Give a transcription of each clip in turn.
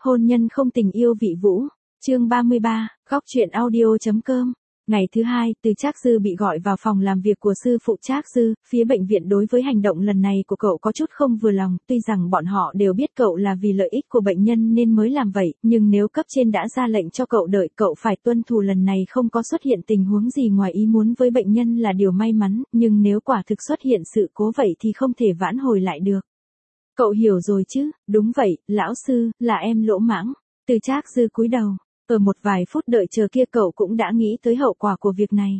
Hôn nhân không tình yêu vị vũ. Chương 33, góc truyện audio.com. Ngày thứ hai, Từ Trác Dư bị gọi vào phòng làm việc của sư phụ Trác Dư, phía bệnh viện đối với hành động lần này của cậu có chút không vừa lòng, tuy rằng bọn họ đều biết cậu là vì lợi ích của bệnh nhân nên mới làm vậy, nhưng nếu cấp trên đã ra lệnh cho cậu đợi, cậu phải tuân thủ, lần này không có xuất hiện tình huống gì ngoài ý muốn với bệnh nhân là điều may mắn, nhưng nếu quả thực xuất hiện sự cố vậy thì không thể vãn hồi lại được. Cậu hiểu rồi chứ? Đúng vậy, lão sư, là em lỗ mãng. Từ Trác Dư cúi đầu. Ở một vài phút đợi chờ kia cậu cũng đã nghĩ tới hậu quả của việc này.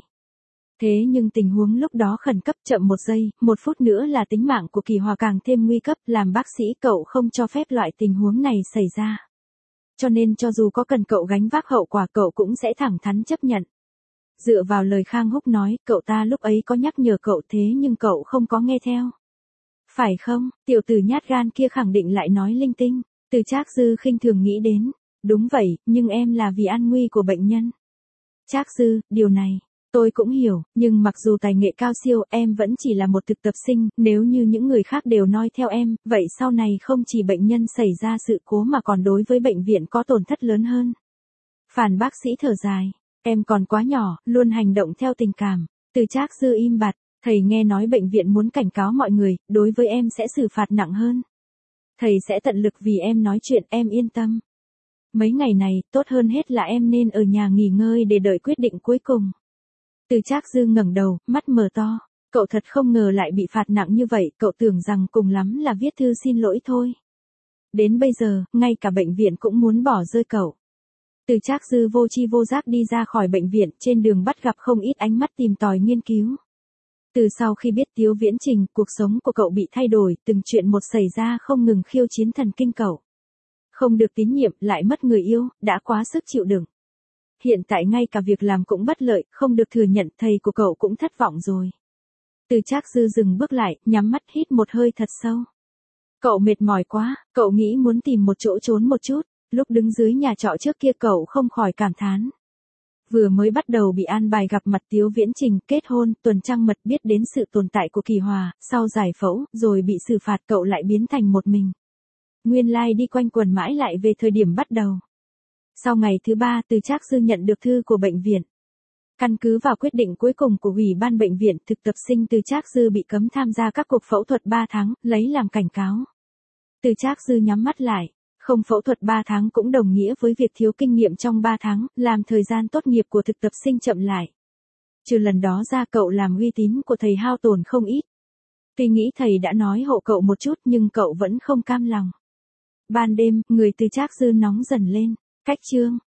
Thế nhưng tình huống lúc đó khẩn cấp, chậm một giây, một phút nữa là tính mạng của Kỳ Hòa càng thêm nguy cấp, làm bác sĩ cậu không cho phép loại tình huống này xảy ra. Cho nên cho dù có cần cậu gánh vác hậu quả cậu cũng sẽ thẳng thắn chấp nhận. Dựa vào lời Khang Húc nói, cậu ta lúc ấy có nhắc nhở cậu thế nhưng cậu không có nghe theo. Phải không? Tiểu tử nhát gan kia khẳng định lại nói linh tinh. Từ Trác Dư khinh thường nghĩ đến. Đúng vậy, nhưng em là vì an nguy của bệnh nhân. Trác Dư, điều này, tôi cũng hiểu, nhưng mặc dù tài nghệ cao siêu, em vẫn chỉ là một thực tập sinh, nếu như những người khác đều noi theo em, vậy sau này không chỉ bệnh nhân xảy ra sự cố mà còn đối với bệnh viện có tổn thất lớn hơn. Phản bác sĩ thở dài, em còn quá nhỏ, luôn hành động theo tình cảm. Từ Trác Dư im bặt, thầy nghe nói bệnh viện muốn cảnh cáo mọi người, đối với em sẽ xử phạt nặng hơn. Thầy sẽ tận lực vì em nói chuyện, em yên tâm. Mấy ngày này, tốt hơn hết là em nên ở nhà nghỉ ngơi để đợi quyết định cuối cùng. Từ Trác Dư ngẩng đầu, mắt mở to. Cậu thật không ngờ lại bị phạt nặng như vậy, cậu tưởng rằng cùng lắm là viết thư xin lỗi thôi. Đến bây giờ, ngay cả bệnh viện cũng muốn bỏ rơi cậu. Từ Trác Dư vô tri vô giác đi ra khỏi bệnh viện, trên đường bắt gặp không ít ánh mắt tìm tòi nghiên cứu. Từ sau khi biết Tiếu Viễn Trình, cuộc sống của cậu bị thay đổi, từng chuyện một xảy ra không ngừng khiêu chiến thần kinh cậu. Không được tín nhiệm, lại mất người yêu, đã quá sức chịu đựng. Hiện tại ngay cả việc làm cũng bất lợi, không được thừa nhận, thầy của cậu cũng thất vọng rồi. Từ Trác Dư dừng bước lại, nhắm mắt hít một hơi thật sâu. Cậu mệt mỏi quá, cậu nghĩ muốn tìm một chỗ trốn một chút, lúc đứng dưới nhà trọ trước kia cậu không khỏi cảm thán. Vừa mới bắt đầu bị an bài gặp mặt Tiếu Viễn Trình, kết hôn, tuần trăng mật, biết đến sự tồn tại của Kỳ Hòa, sau giải phẫu, rồi bị xử phạt, cậu lại biến thành một mình. Nguyên lai đi quanh quẩn mãi lại về thời điểm bắt đầu. Sau ngày thứ 3, Từ Trác Dư nhận được thư của bệnh viện. Căn cứ vào quyết định cuối cùng của ủy ban bệnh viện, thực tập sinh Từ Trác Dư bị cấm tham gia các cuộc phẫu thuật 3 tháng, lấy làm cảnh cáo. Từ Trác Dư nhắm mắt lại. Không phẫu thuật 3 tháng cũng đồng nghĩa với việc thiếu kinh nghiệm trong 3 tháng, làm thời gian tốt nghiệp của thực tập sinh chậm lại. Trừ lần đó ra, cậu làm uy tín của thầy hao tổn không ít. Tuy nghĩ thầy đã nói hộ cậu một chút nhưng cậu vẫn không cam lòng. Ban đêm, người Từ Trác Dư nóng dần lên. Cách chương.